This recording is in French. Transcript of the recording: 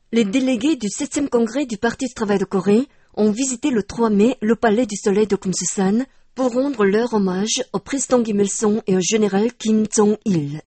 Les délégués du 7e congrès du Parti du travail de Corée ont visité le 3 mai le palais du soleil de Kumsusan pour rendre leur hommage au président Kim Il-sung et au général Kim Jong-il.